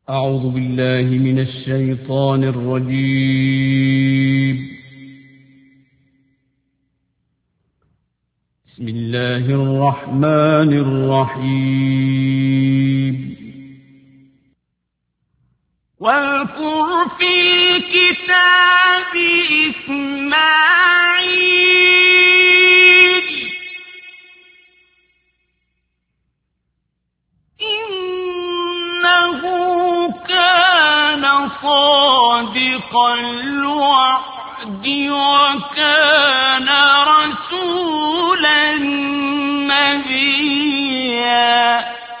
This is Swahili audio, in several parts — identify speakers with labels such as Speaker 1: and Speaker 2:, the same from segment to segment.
Speaker 1: أعوذ بالله من الشيطان الرجيم. بسم الله الرحمن الرحيم.
Speaker 2: واذكر في الكتاب إسماعيل إنه كان صادق الوعد وكان رسولا نبيا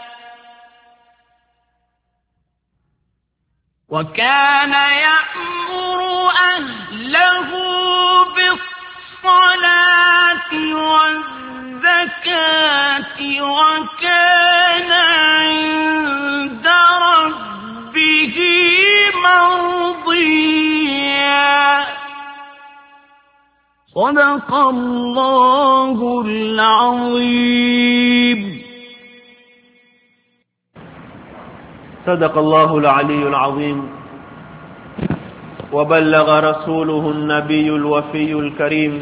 Speaker 2: وكان يأمر أهله بالصلاة والزكاة وكان عند ربه مرضيا. صدق الله العظيم.
Speaker 3: صدق الله العلي العظيم وبلغ رسوله النبي الوفي الكريم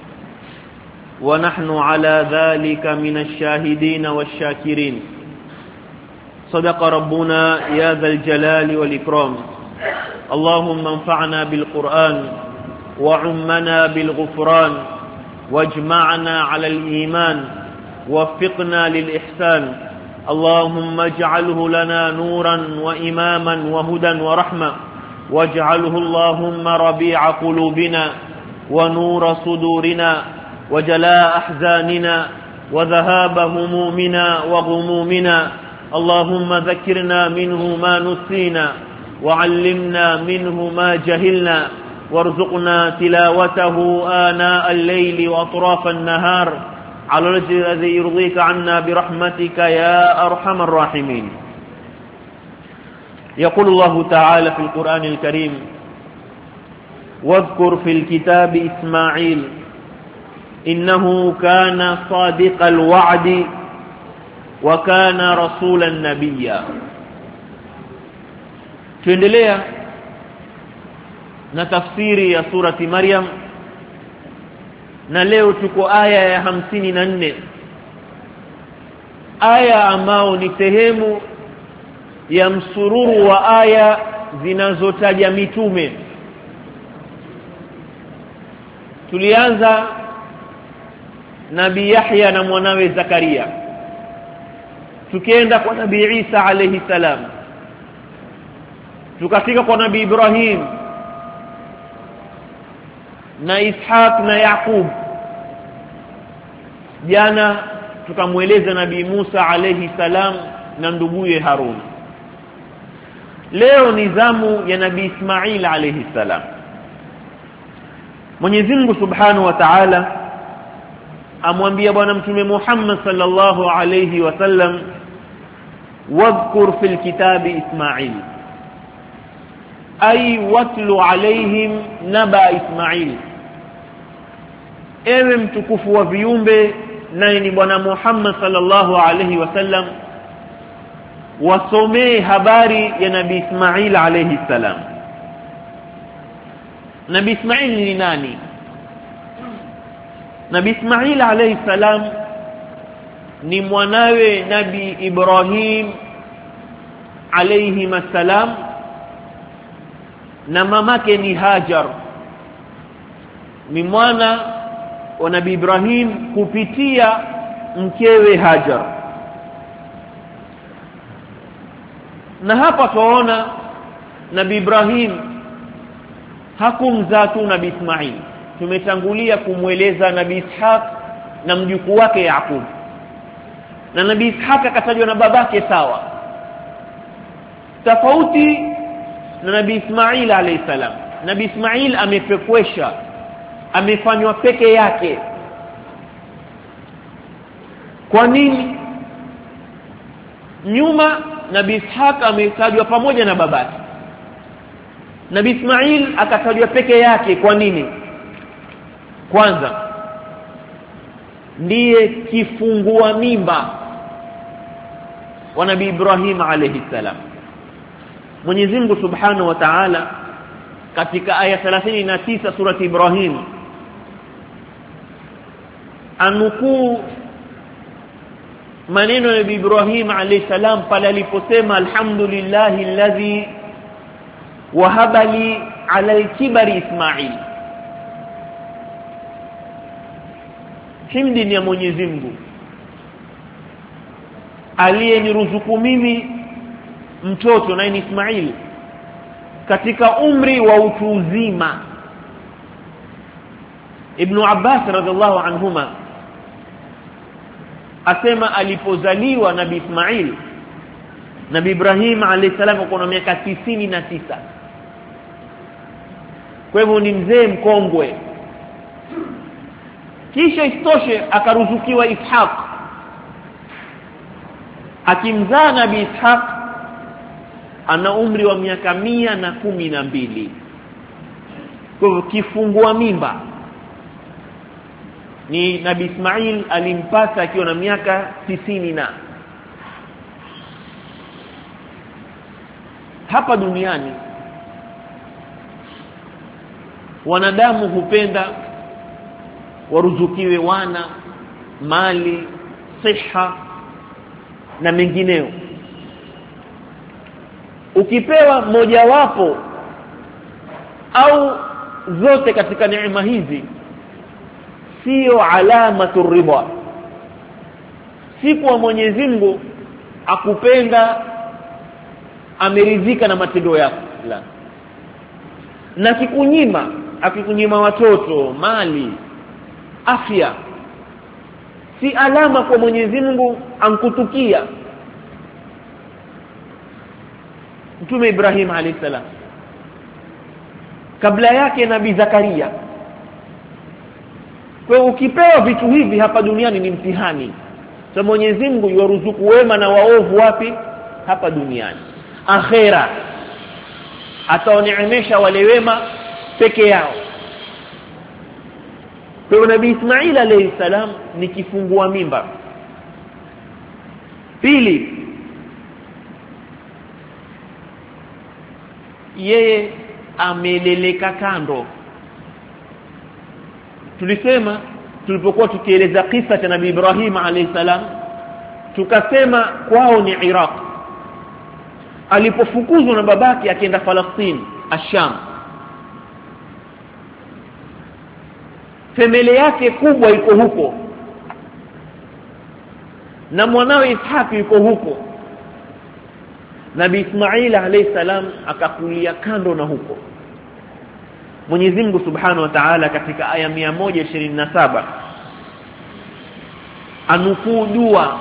Speaker 3: ونحن على ذلك من الشاهدين والشاكرين. صدق ربنا يا ذا الجلال والإكرام. اللهم انفعنا بالقرآن وعمنا بالغفران واجمعنا على الإيمان ووفقنا للإحسان. اللهم اجعله لنا نورا وإماما وهدى ورحمة واجعله اللهم ربيع قلوبنا ونور صدورنا وجلاء أحزاننا وذهاب همومنا وغمومنا. اللهم ذكرنا منه ما نسينا وعلمنا منه ما جهلنا وارزقنا تلاوته آناء الليل وأطراف النهار على الوجه الذي يرضيك عنا برحمتك يا أرحم الراحمين. يقول الله تعالى في القرآن الكريم: واذكر في الكتاب إسماعيل إنه كان صادق الوعد وكان رسولا نبيا. tuendelea na tafsiri ya surati Maryam, na leo tuko aya ya 54, aya ambao ni sehemu ya msururu wa aya zinazotaja mitume. Tulianza Nabii Yahya na mwanawe Zakaria, tukienda kwa Nabii Isa alayhi salam, tukafika kwa Nabii Ibrahim na Ishaq na Yaqub. Jana tukamweleza Nabii Musa alayhi salam na nduguye Harun. Leo ni zamu ya Nabii Ismail alayhi salam. Mwenyezi Mungu Subhanahu wa Ta'ala amwambia bwana mtume Muhammad sallallahu alayhi wasallam, wadhkur fil kitabi Ismail, ay watlu alayhim naba Ismail. Ewe mtukufu wa viumbe, naye ni bwana Muhammad sallallahu alayhi wasallam, wasomee habari ya Nabii Ismail alayhi salam. Nabii Ismail ni nani? Nabii Ismail alayhi salam ni mwanawe Nabii Ibrahim alayhi salam, na mamake ni Hajar. Ni mwana wa Nabii Ibrahim kupitia mkewe Hajar. Na hapa tunaona Nabii Ibrahim hakumzaa tu Nabii Ismail. Tumetangulia kumweleza Nabii Ishaq na mjukuu wake Yaqub, na Nabii Ishaq akatajwa na babake sawa, tofauti na Nabii Ismail alayhi salam. Nabii Ismail amepekwesha, amefanywa peke yake. Kwa nini? Nyuma Nabii Ishaq ametajwa pamoja na babake, Nabii Ismail akatajwa peke yake. Kwa nini? Kwanza ndiye kifungua mimba wa Nabii Ibrahim alayhi salam. Mwenyezi Mungu Subhanahu wa Ta'ala katika aya 39 surati Ibrahim anukuu maneno ya Ibrahim alayhi salam pale aliposema alhamdulillahi alladhi wahaba li ala al-kibari Ismail. Himdi ni ya Mwenyezi Mungu aliyeniruzuku mimi mtoto naye ni Ismail katika umri wa utu uzima. Ibn Abbas radhiallahu anhuma asema alipozaliwa Nabii Ismail, Nabii Ibrahim alayhi salam alikuwa na miaka 99. Kwa hivyo ni mzee mkongwe. Kisha istoshe akaruzukiwa Ishaq. Akimzaa Nabii Ishaq ana umri wa miaka 112. Kwa hivyo kifungua mimba ni Nabii Ismail alimpata akiwa na miaka 90. Hapa duniani wanadamu hupenda waruzukiwe wana, mali, siha na mengineo. Ukipewa mojawapo au zote katika neema hizi sio alamatu ridha. Si kwa Mwenyezi Mungu akupenda ameridhika na matendo yako, la. Na akikunyima watoto, mali, afya, si alama kwa Mwenyezi Mungu ankutukia. Mtume Ibrahim alayhi salam kabla yake Nabii Zakaria. Kwa ukipewa vitu hivi hapa duniani ni mtihani. So Mwenyezi Mungu yuruzuku wema na waovu wapi? Hapa duniani. Akhera atawaneemesha wale wema peke yao. Kwa Nabii Ismail alayhi salam ni kifungua mimba. Pili, yeye ameleleka kando. Tulisema tulipokuwa tukieleza kisa cha Nabii Ibrahim alayhi salam tukasema kwao ni Iraq. Alipofukuzwa na babake akaenda Palestina, Asham. Familia yake kubwa iko huko. Na mwanawe Ishaq yuko huko. Nabii Ismail alayhi salam akakulia kando na huko. Mwenyezi Mungu Subhanahu wa Ta'ala katika aya 127 anukuu dua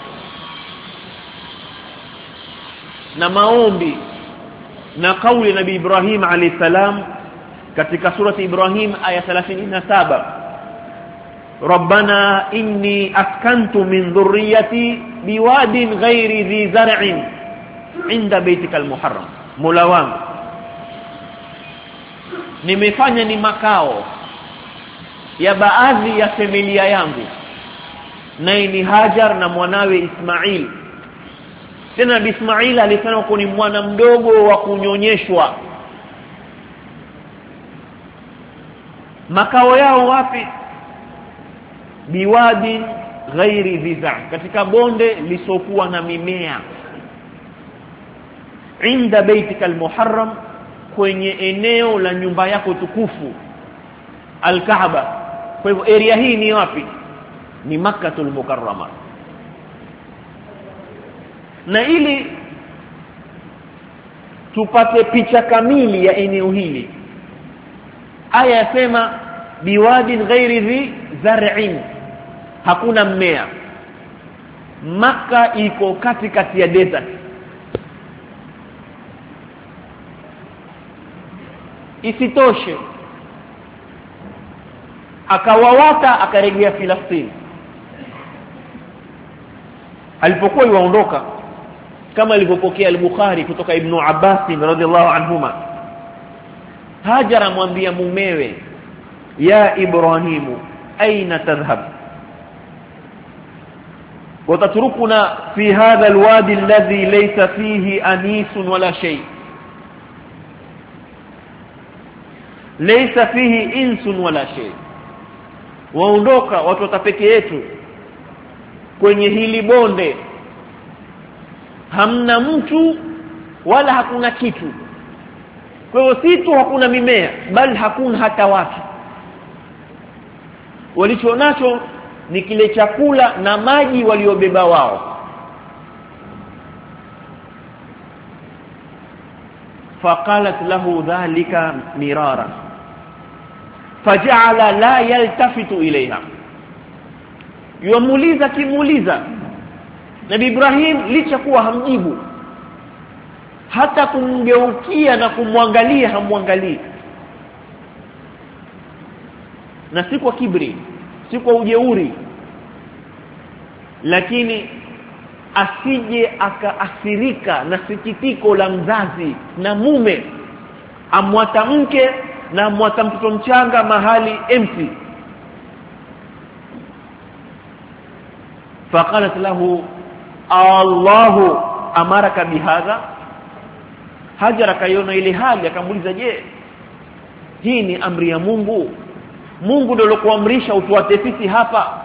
Speaker 3: na maombi na kauli ya Nabii Ibrahim alayhi salam katika surati Ibrahim aya 37. Rabbana inni askantu min dhurriyyati biwadin ghairi dhi zar'in 'inda baytikal muharram. Mola wangu, nimefanya ni makao ya baadhi ya familia yangu, naye ni Hajar na mwanawe Ismail. Tena Nabii Ismail alisema kwa ni mwana mdogo wa kunyonyeshwa. Makao yao wapi? Biwadi ghairi dhiza, katika bonde lisokuwa na mimea. Inda baitikal muharram, kwenye eneo la nyumba yako tukufu Al-Kaaba. Kwa hivyo area hii ni wapi? Ni Makkatul Mukarrama. Na ili tupate picha kamili ya eneo hili, aya yasema biwadin ghairi dhi zar'in, hakuna mmea. Makka iko katikati ya desert. Isitoshe akawawata akarejea Palestina. Alipokuwa yuondoka, kama alivyopokea al-Bukhari kutoka Ibn Abbas radhiallahu anhuma, Hajar amwambia mumewe, ya Ibrahimu aina tadhhab watatrukuna fi hadha alwadi alladhi laysa fihi anisun wala shay. laysa fihi insun wala shay, waondoka watu peke yetu kwenye hili bonde, hamna mtu wala hakuna kitu. Kwa hiyo si tu hakuna mimea, bali hakuna hata watu. Walichonacho ni kile chakula na maji waliobeba wao. فقالت له ذلك مرارا فجعل لا يلتفت إليها. Yuamuliza kimuuliza Nabii Ibrahim, licha kuwa hamjibu, hata kumgeukia na kumwangalia hamwangalii, na si kwa kibri, si kwa ujeuri, lakini asije akaathirika na sikitiko la mzazi na mume, amwata mke na amwata mtoto mchanga mahali empty. faqalat lahu Allahu amaraka bihadha. Hajar akaiona ile hali, akamuuliza, je, hii ni amri ya Mungu? Mungu ndio aliyokuamrisha utuate sisi hapa?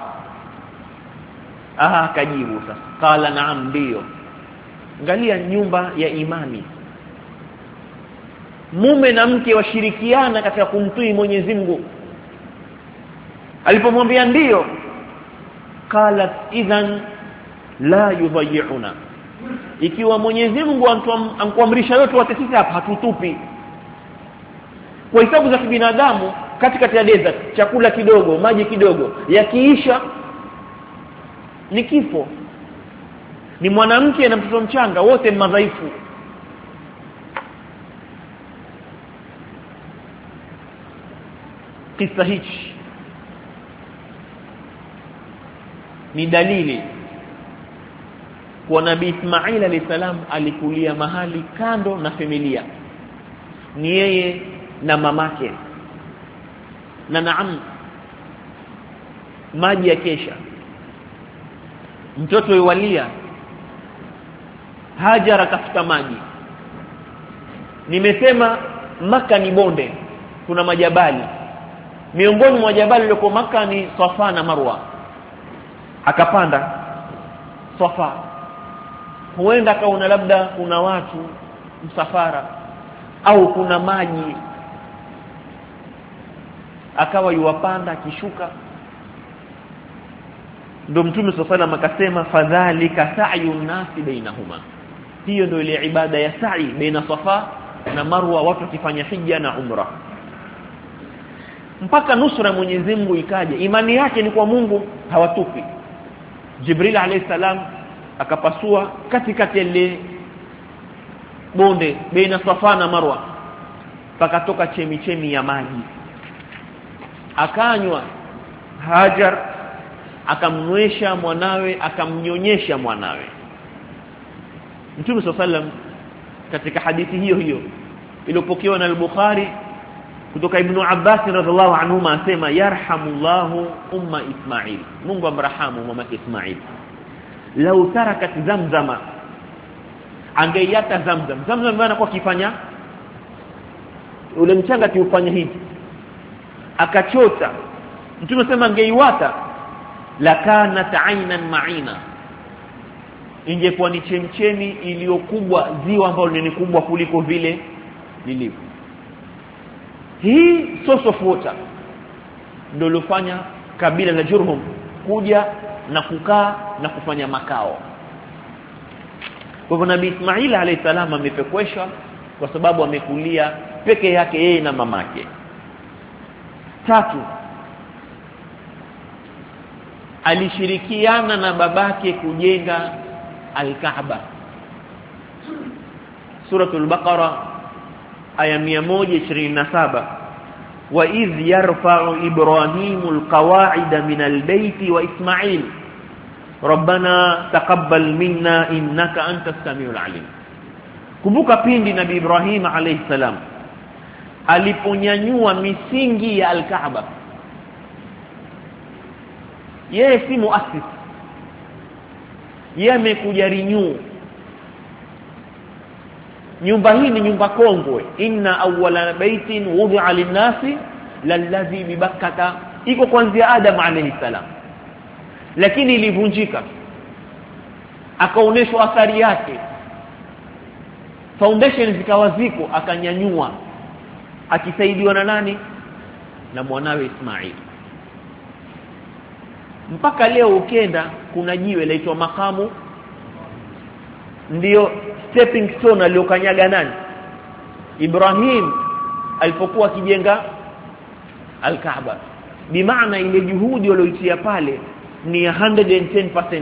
Speaker 3: Akajibu sasa, qala naam, ndio. Angalia nyumba ya imani, mume na mke washirikiana katika kumtii Mwenyezi Mungu. Alipomwambia ndio, qalat idhan la yudhayyuna, ikiwa Mwenyezi Mungu ankuamrisha yote wote sisi hapa hatutupi. Kwa hisabu za kibinadamu, katikati ya desert, chakula kidogo, maji kidogo, yakiisha ni kifo. Ni mwanamke na mtoto mchanga, wote madhaifu. Kisa hichi ni dalili kwa Nabii Ismail alayhi salam alikulia mahali kando na familia, ni yeye na mamake, na naam, maji ya kesha, mtoto yualia, Hajar akafuta maji. Nimesema Maka ni bonde, kuna majabali. Miongoni mwa jabali lililo Maka ni Safa na Marwa. Akapanda Safa, huenda kaona labda kuna watu msafara au kuna maji, akawa yuwapanda akishuka. Ndio Mtume sallallahu akasema, fadhalika sa'yun nasi bainahuma. Hiyo ndio ile ibada ya sa'i baina Safa na Marwa, watu wakifanya hija na umra, mpaka nusra Mwenyezi Mungu ikaje. Imani yake ni kwa Mungu, hawatupi. Jibril alayhi salam akapasua katikati ile bonde baina Safa na Marwa, pakatoka chemichemi ya maji, akanywa. Hajar akamnywesha mwanawe, akamnyonyesha mwanawe. Mtume sallam katika hadithi hiyo hiyo iliyopokewa na al-Bukhari kutoka Ibn Abbas radhiallahu anhuma asema, yarhamullahu umma Ismail, Mungu amrahamu mama Ismail, lau tarakat zamzama, angeiata zamzam. Zamzam maana kwa kifanya ule mchanga tiufanya hivi, akachota. Mtume sema angeiwata, lakanat aynan ma'ina, ingekuwa ni chemchemi iliyokubwa, ziwa ambalo ni kubwa kuliko vile lilivyo. Hii source of water ndio lofanya kabila la Jurhum kuja na kukaa na kufanya makao. Kwa hivyo Nabii Ismail alayhi salam amepekweshwa kwa sababu amekulia peke yake yeye na mamake. 3, alishirikiana na babake kujenga al-Kaaba. Suratul Baqara aya 127, wa idh yarfa'u Ibrahimul qawa'ida minal bayti wa Ismail rabbana taqabbal minna innaka antas samiul alim. Kumbuka pindi Nabii Ibrahim alayhi salam aliponyanyua misingi ya al-Kaaba. Yeye si muassis, yeye amekuja renew. nyumba hii ni nyumba kongwe, inna awwala baitin wudi'a lin-nasi lalladhi bibakkata, iko kuanzia Adam alayhi salam, lakini ilivunjika, akaoneshwa athari yake, foundation zikawa ziko, akanyanyua akisaidiwa na nani? Na mwanawe Ismail. Mpaka leo ukenda kuna jiwe laitwa makamu, ndio stepping stone aliokanyaga nani? Ibrahim alipokuwa akijenga al-Kaaba. Bimaana ile juhudi walioitia pale ni 110%.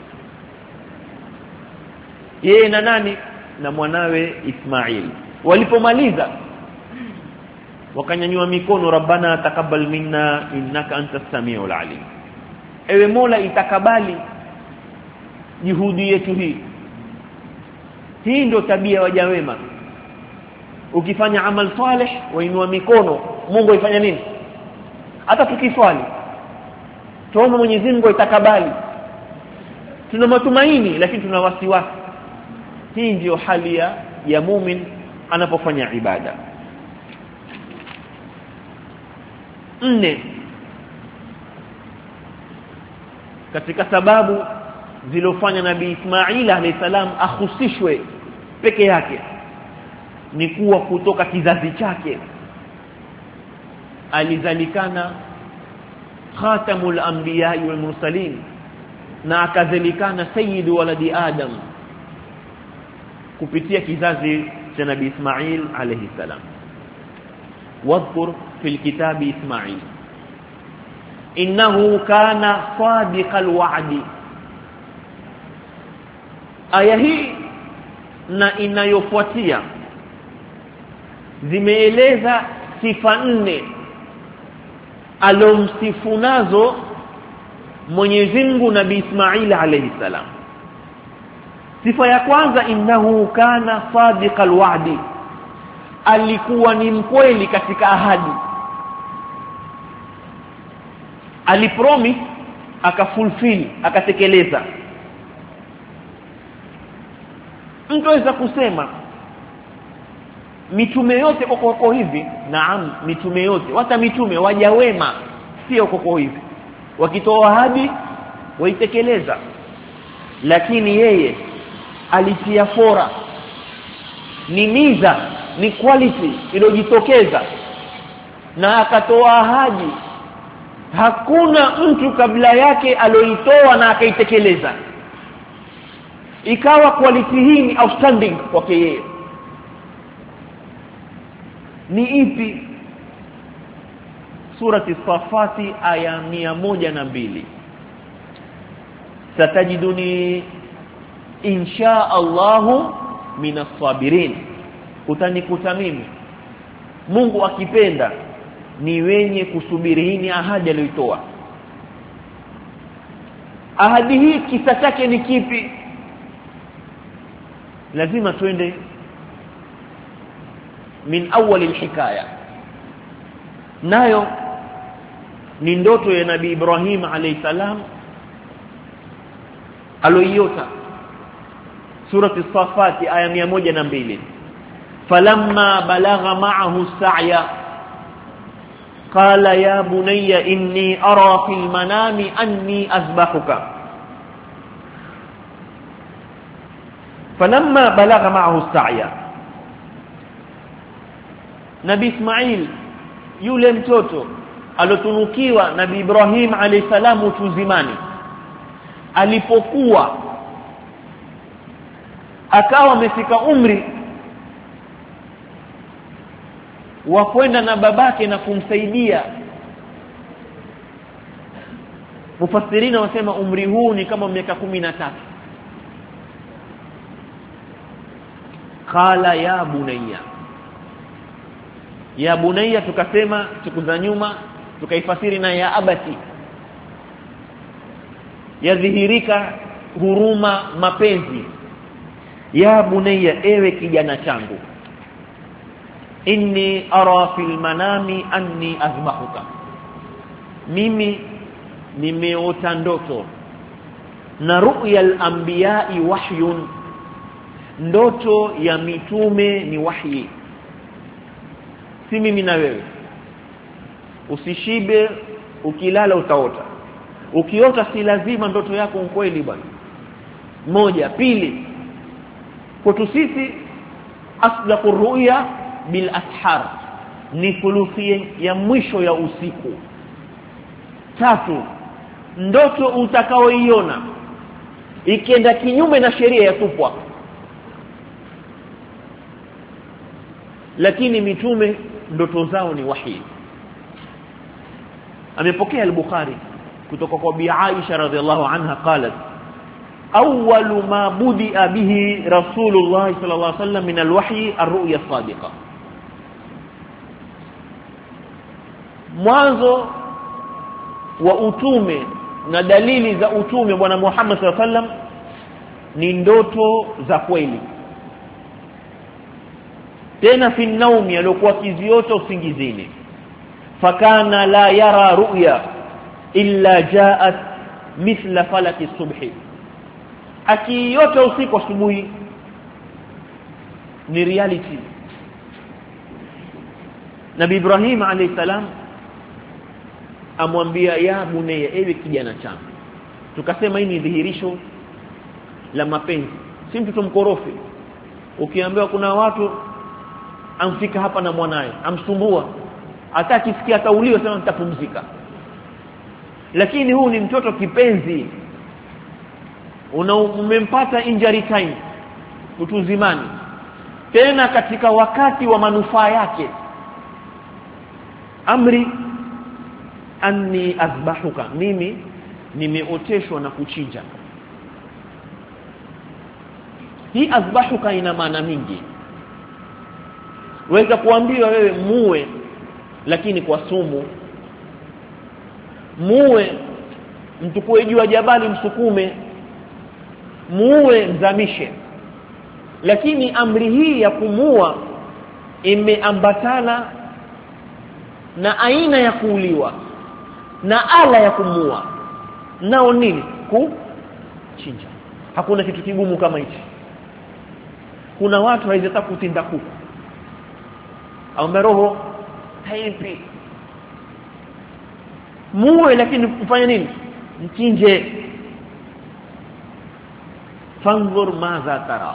Speaker 3: Yeye na nani? Na mwanawe Ismail. Walipomaliza wakanyanyua mikono, rabbana taqabbal minna innaka antas samiul alim, ewe Mola itakabali juhudi yetu hii. Hii ndio tabia waja wema. Ukifanya amal salih wainua mikono, Mungu ifanya nini? Hata tukiswali tuombe Mwenyezi Mungu itakabali, tuna matumaini lakini tuna wasiwasi. Hii ndio hali ya muumini anapofanya ibada. 4 katika sababu zilofanya Nabii Ismail alayhi salam ahusishwe peke yake ni kuwa kutoka kizazi chake alizalikana khatamul anbiya wal mursalin, na akazalikana sayyidu waladi Adam kupitia kizazi cha Nabii Ismail alayhi salam. wadhkur fil kitabi Ismail innahu kana sadiqal wa'di. Aya hii na inayofuatia zimeeleza sifa 4 alomsifu nazo Mwenyezi Mungu Nabii Ismail alayhi salam. Sifa ya kwanza, innahu kana sadiqal wa'di, alikuwa ni mkweli katika ahadi. Alipromise akafulfill, akatekeleza. Mtu aweza kusema mitume yote koko hivi. Naam, mitume yote, hata mitume waja wema sio koko hivi, wakitoa ahadi waitekeleza. Lakini yeye alitia fora, ni miza, ni quality iliyojitokeza, na akatoa ahadi hakuna mtu kabla yake alioitoa na akaitekeleza. Ikawa quality hii ni outstanding kwake yeye. Ni ipi? Surati Safati aya 102, satajiduni insha Allahu minas sabirin, utanikuta mimi Mungu akipenda ni wenye kusubiri. Hii ni ahadi aliyoitoa. Ahadi hii kisa chake ni kipi? Lazima twende min awwal alhikaya, nayo ni ndoto ya Nabii Ibrahim alayhi salam aloiota. Surati Safati aya 102, falamma balagha ma'ahu as-sa'ya qala ya bunayya inni ara fil manami anni azbahuka. Falamma balagha ma'ahu as-sa'ya, Nabii Ismail yule mtoto alotunukiwa Nabii Ibrahim alayhi salamu utuzimani, alipokuwa akawa amefika umri wa kwenda na babake na kumsaidia. Mufassirina wasema umri huu ni kama miaka 13. Qala ya bunayya, ya bunayya tukasema siku za nyuma tukaifasiri na ya abati, yadhihirika huruma, mapenzi. Ya bunayya, ewe kijana changu, inni ara fil manami anni azbahuka, mimi nimeota ndoto, na ru'yal anbiya'i wahyun, ndoto ya mitume ni wahi, si mimi na wewe. Usishibe, ukilala utaota. Ukiota si lazima ndoto yako ukweli bwana. Moja. Pili, kwetu sisi asdaqur ru'ya bil ashar, ni thuluthi ya mwisho ya usiku. Tatu, ndoto utakaoiona ikienda kinyume na sheria ya tupwa. Lakini mitume ndoto zao ni wahi. Amepokea al-Bukhari kutoka kwa Bi Aisha radhiallahu anha qalat awwalu ma budia bihi Rasulullah sallallahu alaihi wasallam min al-wahyi ar-ru'ya as-sadiqa. Mwanzo wa utume na dalili za utume bwana Muhammad sallallahu alaihi wasallam ni ndoto za kweli, tena fi naumi, alikuwa kiziota usingizini. Fakana la yara ru'ya illa jaat mithla falaki subhi, akiota usiku asubuhi ni reality. Nabii Ibrahim alayhi salam amwambia ya bunayya, ewe kijana changu. Tukasema hii ni dhihirisho la mapenzi, si mtoto mkorofi. Ukiambiwa kuna watu amfika hapa na mwanae amsumbua, hataki sikia kauliwa, sema nitapumzika. Lakini huu ni mtoto kipenzi, umempata injury time, utuzimani, tena katika wakati wa manufaa yake. Amri anni azbahuka, mimi nimeoteshwa na kuchinja. Hii azbahuka ina maana mingi. Waweza kuambiwa wewe muue, lakini kwa sumu. Muue, mtukue juu ya jabali msukume. Muue, mzamishe. Lakini amri hii ya kumua imeambatana na aina ya kuuliwa na ala ya kumua. Nao nini? Kuchinja. Hakuna kitu kigumu kama hichi. Kuna watu hawawezi kutinda kuku, au roho haipi. Muue, lakini kufanya nini? Mchinje. Fanzur madha tara.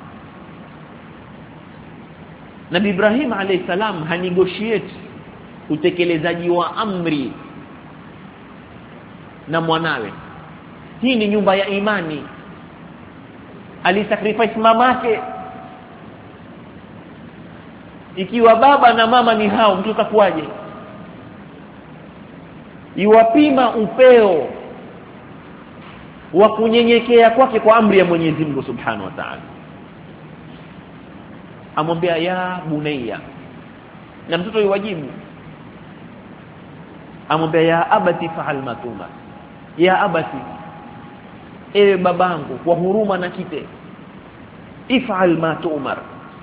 Speaker 3: Nabii Ibrahim alayhi salam hanegotiate utekelezaji wa amri na mwanawe. Hii ni nyumba ya imani. Alisacrifice mamake. Ikiwa baba na mama ni hao, mtu atakuwaje? Iwapima upeo wa kunyenyekea kwake kwa amri ya Mwenyezi Mungu Subhanahu wa Ta'ala. Amwambia ya bunayya, na mtoto yuwajibu. Amwambia ya abati fa'al ma tumar, ya abati, ewe babangu, kwa huruma na kite, if'al ma tumar,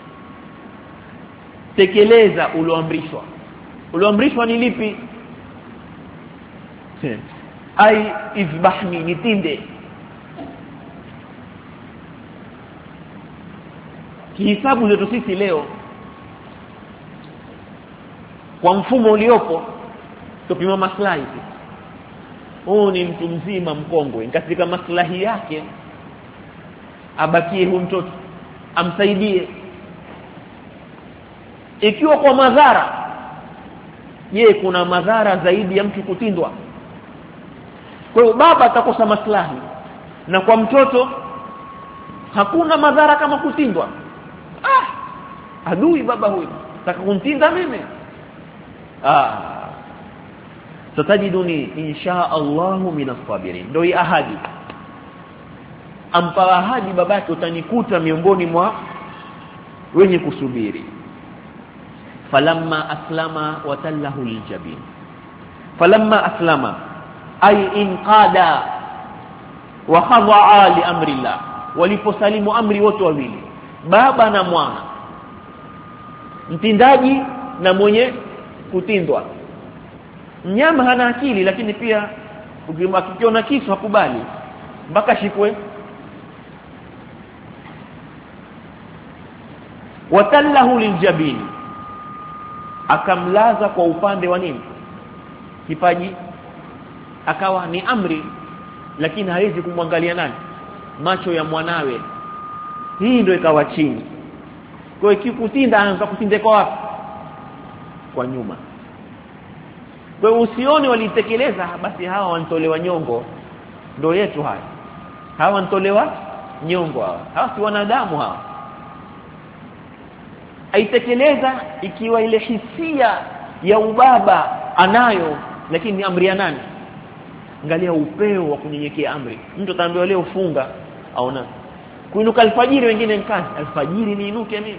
Speaker 3: tekeleza uloamrishwa. Uloamrishwa ni lipi? Ai izbahni, nitinde. Kihisabu zetu sisi leo, kwa mfumo uliopo, tupima maslahi. Huyu ni mtu mzima mkongwe, katika maslahi yake abakie huyu mtoto, amsaidie. Ikiwa kwa madhara, je, kuna madhara zaidi ya mtu kutindwa? Kwa hiyo baba atakosa maslahi, na kwa mtoto hakuna madhara kama kutindwa. Adui baba huyu, nataka kumtinda mimi. Satajiduni insha Allahu minas sabirin. Ndio ahadi. Ampa ahadi babake, utanikuta miongoni mwa wenye kusubiri. Falamma aslama watallahu liljabin. Falamma aslama ay inqada wa khadha'a li amri Allah. Waliposalimu amri wote wawili, baba na mwana, mtindaji na mwenye kutindwa. Mnyama hana akili, lakini pia ukiona kisu hakubali mpaka shikwe. watallahu liljabin, akamlaza kwa upande wa nini, kipaji. Akawa ni amri, lakini hawezi kumwangalia nani, macho ya mwanawe. Hii ndio ikawa chini. Kwa hiyo kikutinda anaanza kutinda kwa wapi? Kwa nyuma. Kwa hiyo usione walitekeleza basi hawa wanatolewa nyongo. Ndio yetu haya. Hawa wanatolewa nyongo hawa. Hawa si wanadamu hawa. Aitekeleza ikiwa ile hisia ya ubaba anayo, lakini ni amri ya nani? Angalia upeo wa kunyenyekea amri. Mtu ataambiwa leo funga, aona kuinuka alfajiri, wengine mkazi alfajiri niinuke mimi.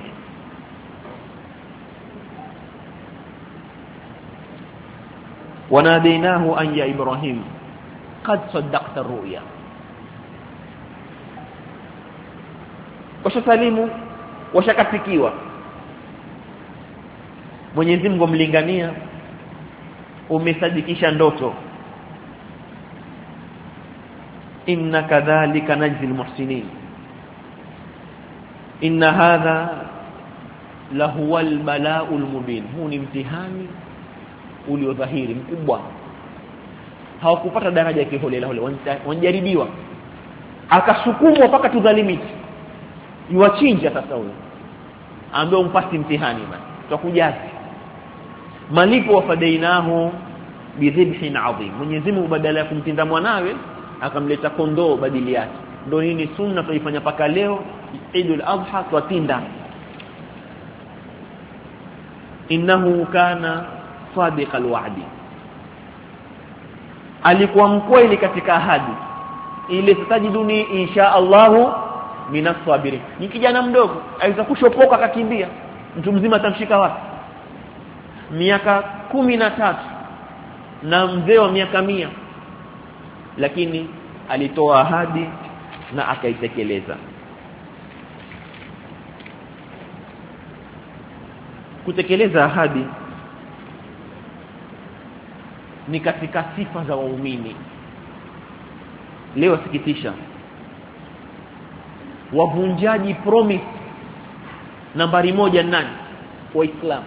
Speaker 3: wanadainahu an ya Ibrahim qad saddaqta ar-ru'ya. Washasalimu, washakatikiwa. Mwenyezi Mungu mlingania, umesadikisha ndoto. inna kadhalika najzi al-muhsinin, inna hadha lahuwa al-bala'u al-mubin. Huu ni mtihani uliodhahiri mkubwa. Hawakupata daraja ya kiholela hole, wanajaribiwa. Akasukumwa mpaka tudhalimiki, yuachinja sasa huyo, ambaye umpasi mtihani basi tutakujazi malipo. wafadainahu bidhibhin adhim, Mwenyezi Mungu badala ya kumtinda mwanawe akamleta kondoo badili yake. Ndio nini sunna tuifanya paka leo Eidul Adha, twatinda. innahu kana sadiqal wa'di, alikuwa mkweli katika ahadi ile. Satajiduni insha Allahu minas sabirin. Ni kijana mdogo aweza kushopoka akakimbia, mtu mzima atamshika wapi? Miaka 13 na mzee wa miaka 100, lakini alitoa ahadi na akaitekeleza. Kutekeleza ahadi ni katika sifa za waumini. Leo sikitisha, wavunjaji promise nambari 1 nani? Waislamu.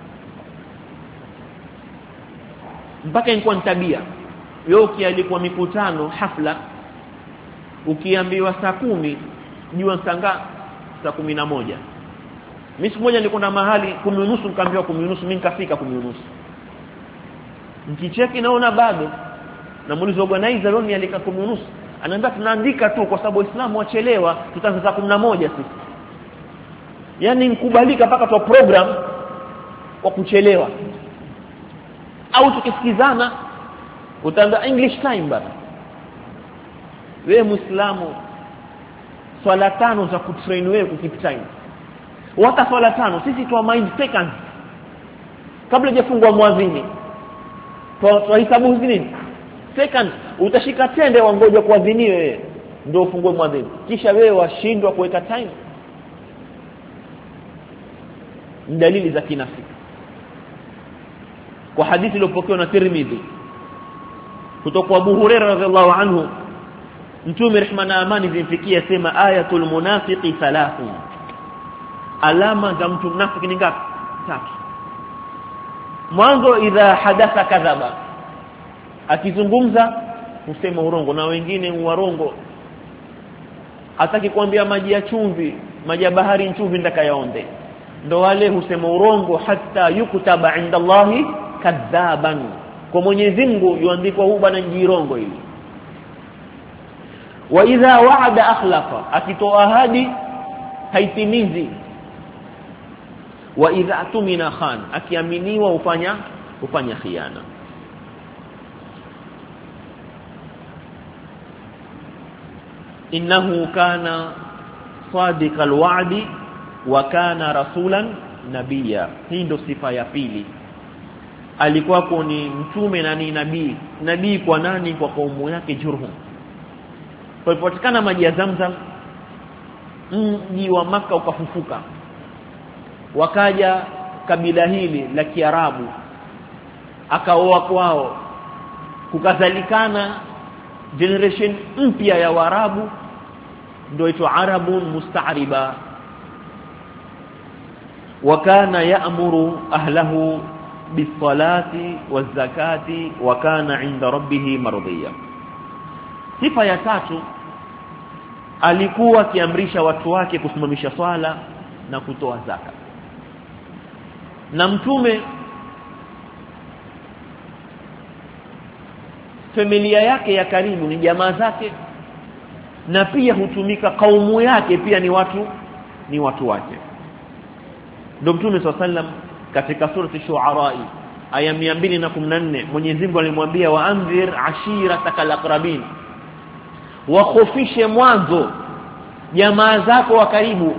Speaker 3: Mpaka ilikuwa tabia. Yoki alikuwa mikutano hafla, ukiambiwa saa 10 jua saa 11. Mimi siku moja nilikwenda mahali 10:30, nikaambiwa 10:30, mimi nikafika 10:30. Nikicheki naona bado, na muulizo organizer leo ni alika 10:30, anaambia tunaandika tu kwa sababu Waislamu wachelewa, tutaanza saa 11 sisi. Yaani nikubalika mpaka tu program kwa kuchelewa. Au tukisikizana utaanza English time bana. Wewe Muislamu, swala 5 za kutrain wewe kukeep time. Wata swala 5 sisi tu mind seconds kabla hajafungwa muadhini. Kwa hisabu hizi second utashika tende wangoja kuadhiniwe wewe ndio ufungue muadhini, kisha wewe washindwa kuweka time. Dalili za kinafiki. Kwa hadithi iliyopokewa na Tirmidhi kutoka kwa Abu Hurairah radhiallahu anhu, Mtume rehma na amani zimfikia sema ayatul munafiqi 3, alama za mtu mnafiki ni ngapi? 3. Mwanzo, idha hadatha kadhaba, akizungumza husema urongo, na wengine uwarongo. Hataki kuambia maji ya chumvi, maji ya bahari chumvi ndakayaonde. Ndo wale husema urongo hata yukutaba inda Allahi kadhaban. Kwa Mwenyezi Mungu yuandikwa huyu bwana njirongo hili. Wa idha wa'ada akhlafa, akitoa ahadi haitimizi. Wa idha atumina khan, akiaminiwa ufanya khiana. Innahu kana sadiqal wa'di wa kana rasulan nabiyya. Hii ndio sifa ya pili. Alikuwa ni mtume na ni nabii. Nabii kwa nani? Kwa kaumu yake Jurhum. Palipopatikana maji ya Zamzam, mji wa Maka ukafufuka. Wakaja kabila hili la Kiarabu, akaoa kwao, kukazalikana generation mpya ya Waarabu, ndio itwa Arabun Musta'riba. وكان يأمر أهله بالصلاة والزكاة وكان عند ربه مرضيا. sifa ya tatu, alikuwa akiamrisha watu wake kusimamisha swala na kutoa zaka. Na mtume familia yake ya karibu ni jamaa zake, na pia hutumika kaumu yake pia ni watu wake. Ndio Mtume SAW katika surati Shu'ara aya 214 Mwenyezi Mungu alimwambia waanzir ashiratakal aqrabin, wakhofishe mwanzo jamaa zako wa karibu.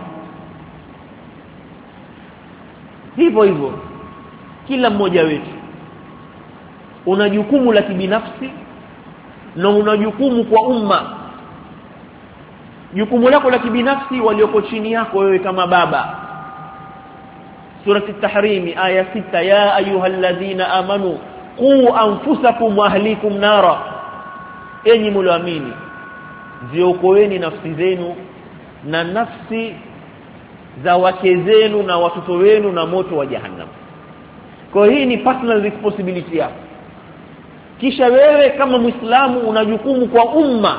Speaker 3: Hivyo kila mmoja wetu una jukumu la kibinafsi na una jukumu kwa umma. Jukumu lako la kibinafsi walioko chini yako wewe kama baba. Surati At-Tahrim aya 6 ya ayyuhalladhina amanu qu anfusakum wa ahlikum nara, enyi mlioamini ziokoeni nafsi zenu na nafsi za wake zenu na watoto wenu na moto wa jahannam. Kwa hii ni personal responsibility yako. Kisha wewe kama Muislamu una jukumu kwa umma,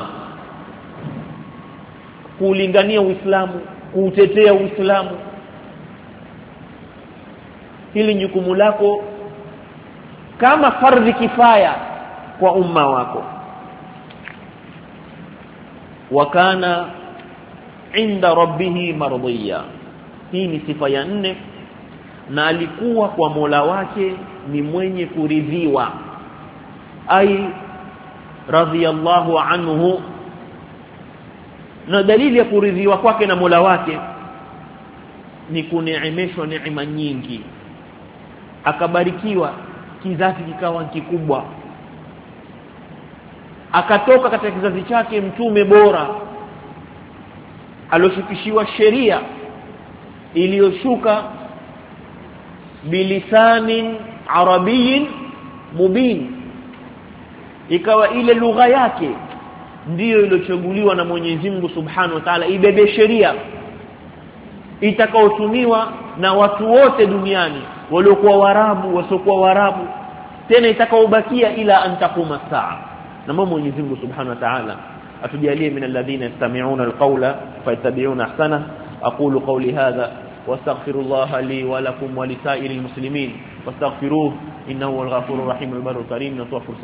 Speaker 3: kuulingania Uislamu, kuutetea Uislamu. Hili jukumu lako kama fardhi kifaya kwa umma wako. Wakana inda rabbihi mardiya, hii ni sifa ya 4, na alikuwa kwa Mola wake ni mwenye kuridhiwa, ai radhiyallahu anhu. Na dalili ya kuridhiwa kwake na Mola wake ni kuneemeshwa neema nyingi, akabarikiwa, kizazi kikawa kikubwa, akatoka katika kizazi chake mtume bora alioshukishiwa sheria iliyoshuka bilisanin arabiyin mubin, ikawa ile lugha yake ndiyo iliyochaguliwa na Mwenyezi Mungu Subhanahu wa Ta'ala ibebe sheria itakaotumiwa na watu wote duniani, waliokuwa Waarabu, wasiokuwa Waarabu, tena itakaobakia ila antakuma saa. Na Mwenyezi Mungu Subhanahu wa Ta'ala atujalie min alladhina yastami'una alqawla fayattabi'una ahsana. aqulu qawli hadha wastaghfirullaha li wa lakum wa lisa'iril muslimin wastaghfiruhu innahu huwal ghafurur rahim al barrul karim.